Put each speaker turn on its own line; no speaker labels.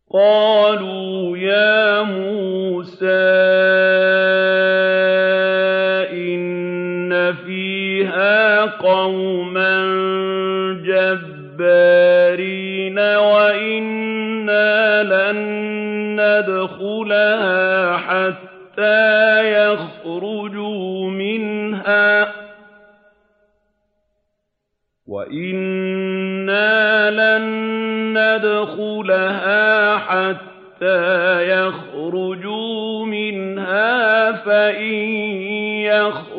قَالُوا يَا مُوسَىٰ إِنَّ فِيهَا قَوْمًا جَبَّارِينَ وَإِنَّا لَن نَّدْخُلَهَا حَتَّىٰ يَخْرُجُوا مِنْهَا فَإِن يَخْرُجُوا